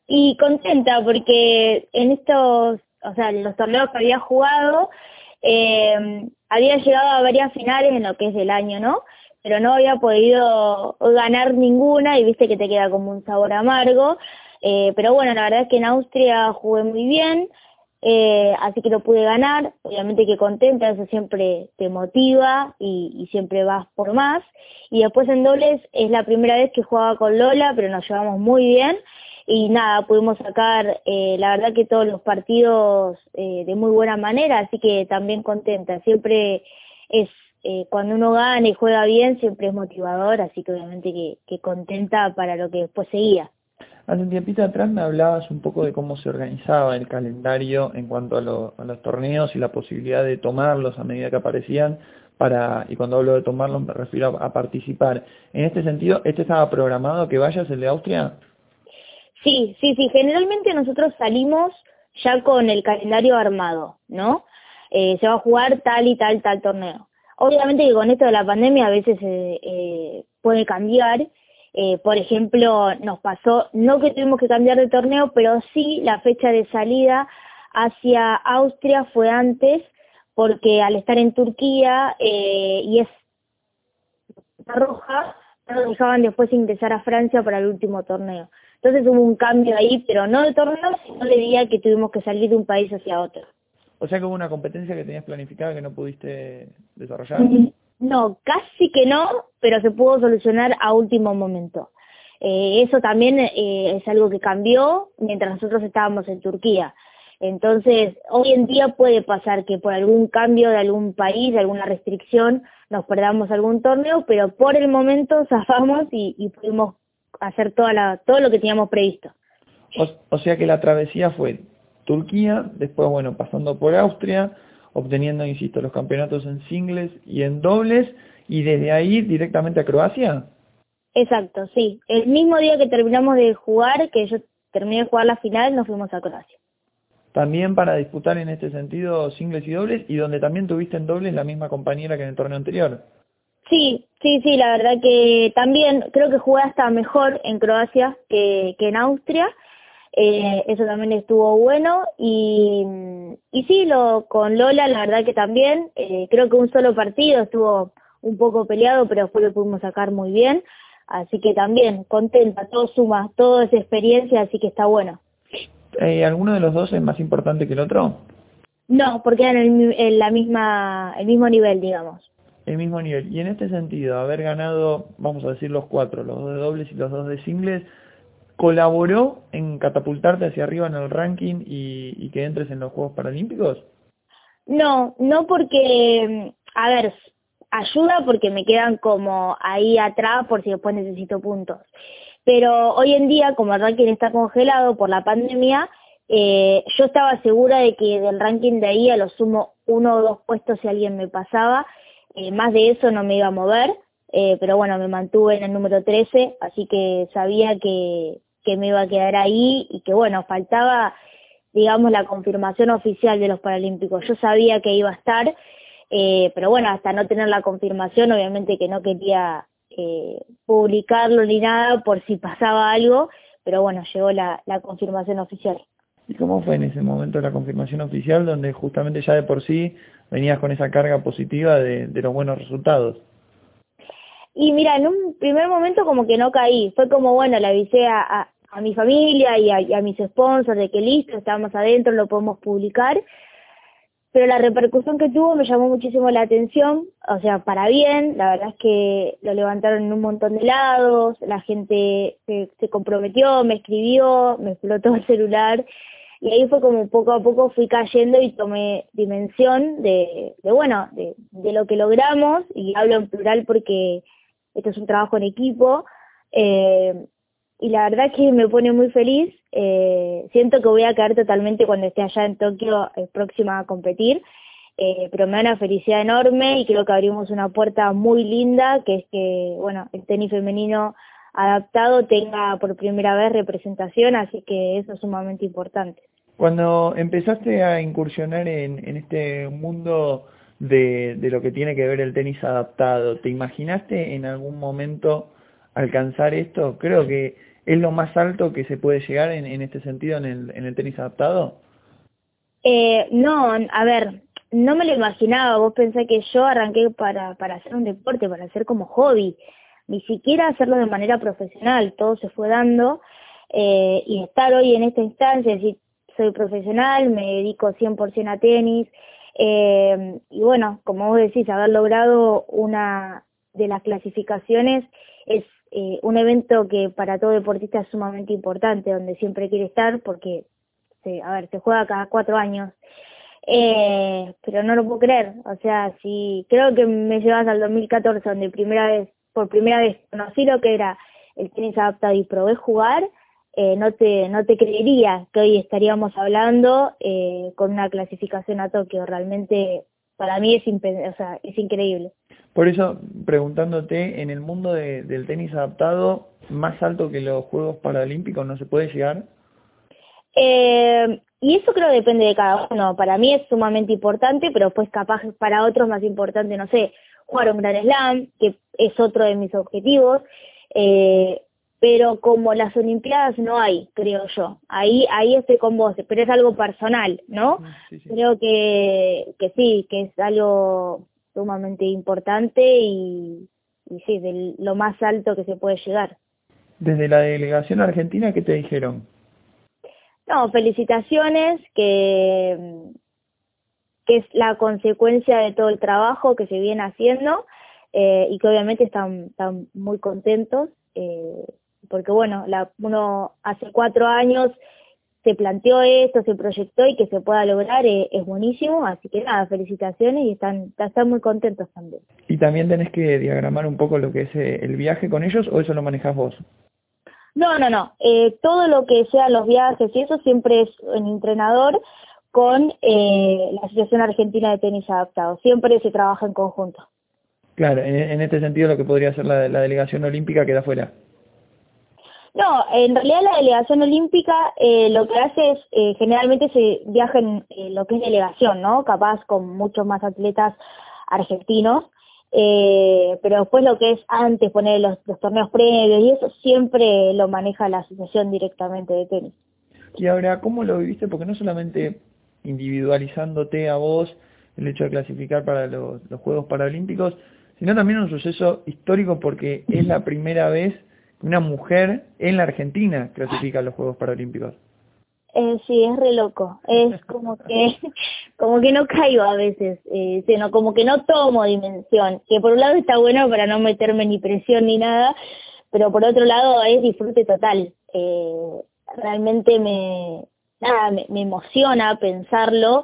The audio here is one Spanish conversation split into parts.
Y contenta porque en estos, o sea, en los torneos que había jugado, había llegado a varias finales en lo que es del año, ¿no? Pero no había podido ganar ninguna y viste que te queda como un sabor amargo. Pero bueno, la verdad es que en Austria jugué muy bien, así que lo pude ganar. Obviamente que contenta, eso siempre te motiva y siempre vas por más. Y después en dobles es la primera vez que jugaba con Lola, pero nos llevamos muy bien. Y nada, pudimos sacar, la verdad que todos los partidos de muy buena manera, así que también contenta. Siempre es, cuando uno gana y juega bien, siempre es motivador, así que obviamente que contenta para lo que después seguía. Hace un tiempito atrás me hablabas un poco de cómo se organizaba el calendario en cuanto a los torneos y la posibilidad de tomarlos a medida que aparecían, y cuando hablo de tomarlos me refiero a participar. En este sentido, ¿este estaba programado que vayas, el de Austria? Sí, sí, sí, generalmente nosotros salimos ya con el calendario armado, ¿no? Se va a jugar tal y tal torneo. Obviamente que con esto de la pandemia a veces puede cambiar. Por ejemplo, nos pasó, no que tuvimos que cambiar de torneo, pero sí la fecha de salida hacia Austria fue antes, porque al estar en Turquía y es roja, no nos dejaban después ingresar a Francia para el último torneo. Entonces hubo un cambio ahí, pero no de torneo, sino de día que tuvimos que salir de un país hacia otro. O sea que hubo una competencia que tenías planificada que no pudiste desarrollar. No, casi que no, pero se pudo solucionar a último momento. Eso también es algo que cambió mientras nosotros estábamos en Turquía. Entonces, hoy en día puede pasar que por algún cambio de algún país, de alguna restricción, nos perdamos algún torneo, pero por el momento zafamos y pudimos hacer todo lo que teníamos previsto. O sea que la travesía fue Turquía, después, bueno, pasando por Austria, obteniendo, insisto, los campeonatos en singles y en dobles, y desde ahí directamente a Croacia. Exacto, sí. El mismo día que terminamos de jugar, que yo terminé de jugar la final, nos fuimos a Croacia. También para disputar en este sentido singles y dobles, y donde también tuviste en dobles la misma compañera que en el torneo anterior. Sí, sí, sí, la verdad que también creo que jugué hasta mejor en Croacia que en Austria. Eso también estuvo bueno y sí, con Lola la verdad que también, creo que un solo partido estuvo un poco peleado, pero después lo pudimos sacar muy bien, así que también contenta, todo suma, todo es experiencia, así que está bueno. ¿Alguno de los dos es más importante que el otro? No, porque eran el mismo nivel, digamos. El mismo nivel. Y en este sentido, haber ganado, vamos a decir, los cuatro, los dos de dobles y los dos de singles, ¿colaboró en catapultarte hacia arriba en el ranking y que entres en los Juegos Paralímpicos? No, no porque, a ver, ayuda porque me quedan como ahí atrás por si después necesito puntos. Pero hoy en día, como el ranking está congelado por la pandemia, yo estaba segura de que del ranking de ahí a lo sumo 1 o 2 puestos si alguien me pasaba, más de eso no me iba a mover, pero bueno, me mantuve en el número 13, así que sabía que me iba a quedar ahí y que bueno, faltaba digamos, la confirmación oficial de los Paralímpicos. Yo sabía que iba a estar, pero bueno, hasta no tener la confirmación, obviamente que no quería publicarlo ni nada por si pasaba algo, pero bueno, llegó la confirmación oficial. ¿Y cómo fue en ese momento la confirmación oficial, donde justamente ya de por sí venías con esa carga positiva de los buenos resultados? Y mira, en un primer momento como que no caí, fue como, bueno, le avisé a mi familia y a mis sponsors de que listo, estábamos adentro, lo podemos publicar, pero la repercusión que tuvo me llamó muchísimo la atención, o sea, para bien, la verdad es que lo levantaron en un montón de lados, la gente se comprometió, me escribió, me explotó el celular, y ahí fue como poco a poco fui cayendo y tomé dimensión de lo que logramos, y hablo en plural porque esto es un trabajo en equipo, y la verdad que me pone muy feliz, siento que voy a caer totalmente cuando esté allá en Tokio próxima a competir, pero me da una felicidad enorme y creo que abrimos una puerta muy linda, que es que, bueno, el tenis femenino adaptado tenga por primera vez representación, así que eso es sumamente importante. Cuando empezaste a incursionar en este mundo de lo que tiene que ver el tenis adaptado, ¿te imaginaste en algún momento alcanzar esto? Creo que ¿Es lo más alto que se puede llegar en este sentido en el tenis adaptado? No, a ver, no me lo imaginaba. Vos pensás que yo arranqué para hacer un deporte, para hacer como hobby, ni siquiera hacerlo de manera profesional. Todo se fue dando, y estar hoy en esta instancia, es decir, soy profesional, me dedico 100% a tenis, y bueno, como vos decís, haber logrado una de las clasificaciones es un evento que para todo deportista es sumamente importante, donde siempre quiere estar, porque se juega cada 4 años, pero no lo puedo creer. O sea, si creo que me llevas al 2014, donde por primera vez conocí lo que era el tenis adaptado y probé jugar, no te creería que hoy estaríamos hablando con una clasificación a Tokio. Realmente para mí es increíble. Por eso, preguntándote, en el mundo del tenis adaptado, ¿más alto que los Juegos Paralímpicos no se puede llegar? Y eso creo que depende de cada uno. Para mí es sumamente importante, pero pues capaz para otros más importante, no sé, jugar un Grand Slam, que es otro de mis objetivos, pero como las Olimpiadas no hay, creo yo. Ahí estoy con vos, pero es algo personal, ¿no? Sí, sí. Creo que sí, que es algo sumamente importante y sí, de lo más alto que se puede llegar. Desde la delegación argentina, ¿qué te dijeron? No, felicitaciones, que es la consecuencia de todo el trabajo que se viene haciendo, y que obviamente están muy contentos, porque bueno, uno hace 4 años se planteó esto, se proyectó, y que se pueda lograr es buenísimo. Así que nada, felicitaciones, y están muy contentos también. ¿Y también tenés que diagramar un poco lo que es el viaje con ellos, o eso lo manejás vos? No, todo lo que sean los viajes y eso siempre es un entrenador con la Asociación Argentina de Tenis Adaptado. Siempre se trabaja en conjunto. Claro, en este sentido lo que podría ser la delegación olímpica queda fuera. No, en realidad la delegación olímpica lo que hace es, generalmente se viaja en lo que es delegación, ¿no? Capaz con muchos más atletas argentinos, pero después lo que es antes, poner los torneos previos y eso siempre lo maneja la asociación directamente de tenis. Y ahora, ¿cómo lo viviste? Porque no solamente individualizándote a vos el hecho de clasificar para los Juegos Paralímpicos, sino también un suceso histórico porque es la primera vez que una mujer en la Argentina clasifica a los Juegos Paralímpicos. Sí, es re loco. Es como que no caigo a veces, sino como que no tomo dimensión. Que por un lado está bueno para no meterme ni presión ni nada, pero por otro lado es disfrute total. Realmente me emociona pensarlo,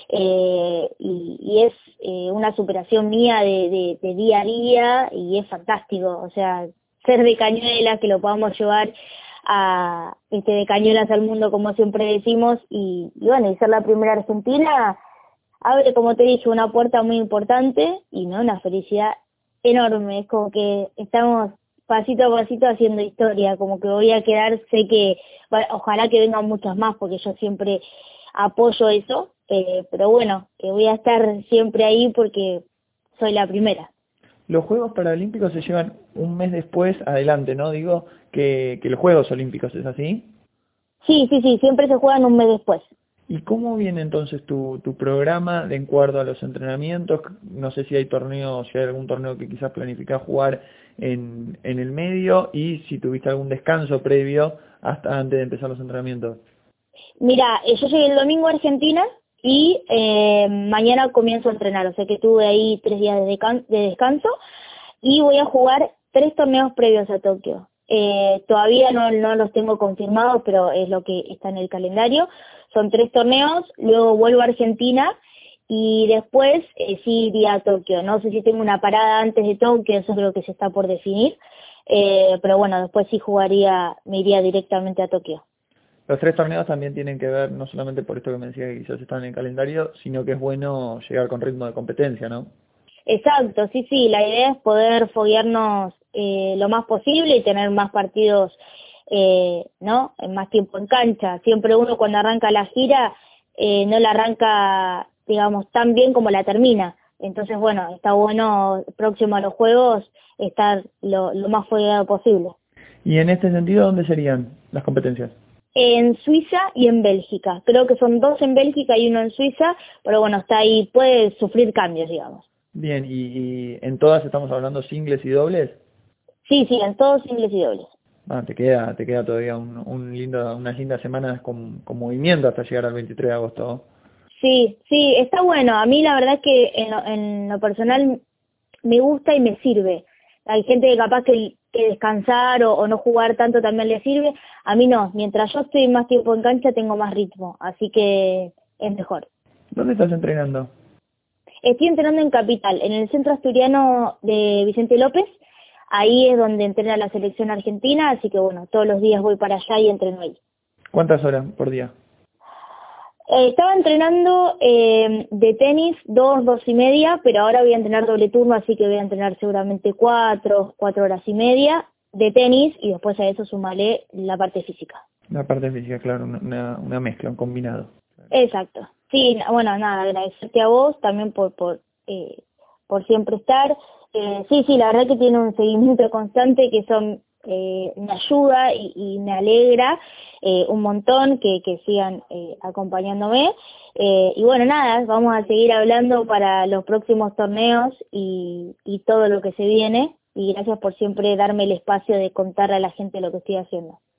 y es una superación mía de día a día, y es fantástico. O sea, ser de Cañuelas, que lo podamos llevar de Cañuelas al mundo, como siempre decimos, y bueno, y ser la primera argentina abre, como te dije, una puerta muy importante, y no, una felicidad enorme. Es como que estamos pasito a pasito haciendo historia, como que voy a quedar, sé que ojalá que vengan muchas más, porque yo siempre apoyo eso, pero bueno, que voy a estar siempre ahí porque soy la primera. Los Juegos Paralímpicos se llevan un mes después adelante, ¿no? Digo que los Juegos Olímpicos, ¿es así? Sí, siempre se juegan un mes después. ¿Y cómo viene entonces tu programa de acuerdo a los entrenamientos? No sé si hay torneos, si hay algún torneo que quizás planificás jugar en el medio, y si tuviste algún descanso previo hasta antes de empezar los entrenamientos. Mira, yo llegué el domingo a Argentina y mañana comienzo a entrenar, o sea que tuve ahí 3 días de descanso, y voy a jugar 3 torneos previos a Tokio. Todavía no los tengo confirmados, pero es lo que está en el calendario. Son 3 torneos, luego vuelvo a Argentina y después sí iría a Tokio. No sé si tengo una parada antes de Tokio, eso creo que se está por definir, pero bueno, después sí me iría directamente a Tokio. Los 3 torneos también tienen que ver, no solamente por esto que me decía que quizás están en el calendario, sino que es bueno llegar con ritmo de competencia, ¿no? Exacto, sí, la idea es poder foguearnos lo más posible y tener más partidos, ¿no? Más tiempo en cancha. Siempre uno cuando arranca la gira no la arranca, digamos, tan bien como la termina. Entonces, bueno, está bueno próximo a los Juegos estar lo más fogueado posible. Y en este sentido, ¿dónde serían las competencias? En Suiza y en Bélgica. Creo que son 2 en Bélgica y 1 en Suiza, pero bueno, está ahí, puede sufrir cambios, digamos. Bien, y en todas estamos hablando singles y dobles. Sí, sí, en todos singles y dobles. Ah, te queda todavía unas lindas semanas con movimiento hasta llegar al 23 de agosto. Sí, sí, está bueno. A mí la verdad que en lo personal me gusta y me sirve. Hay gente que capaz que descansar o no jugar tanto también le sirve. A mí no. Mientras yo estoy más tiempo en cancha tengo más ritmo, así que es mejor. ¿Dónde estás entrenando? Estoy entrenando en Capital, en el Centro Asturiano de Vicente López. Ahí es donde entrena la selección argentina, así que bueno, todos los días voy para allá y entreno ahí. ¿Cuántas horas por día? Estaba entrenando de tenis 2 y media, pero ahora voy a entrenar doble turno, así que voy a entrenar seguramente 4 horas y media de tenis y después a eso sumaré la parte física. La parte física, claro, una mezcla, un combinado. Exacto. Sí, bueno, nada, agradecerte a vos también por siempre estar. Sí, la verdad que tiene un seguimiento constante que me ayuda y me alegra un montón que sigan acompañándome. Y bueno, nada, vamos a seguir hablando para los próximos torneos y todo lo que se viene. Y gracias por siempre darme el espacio de contar a la gente lo que estoy haciendo.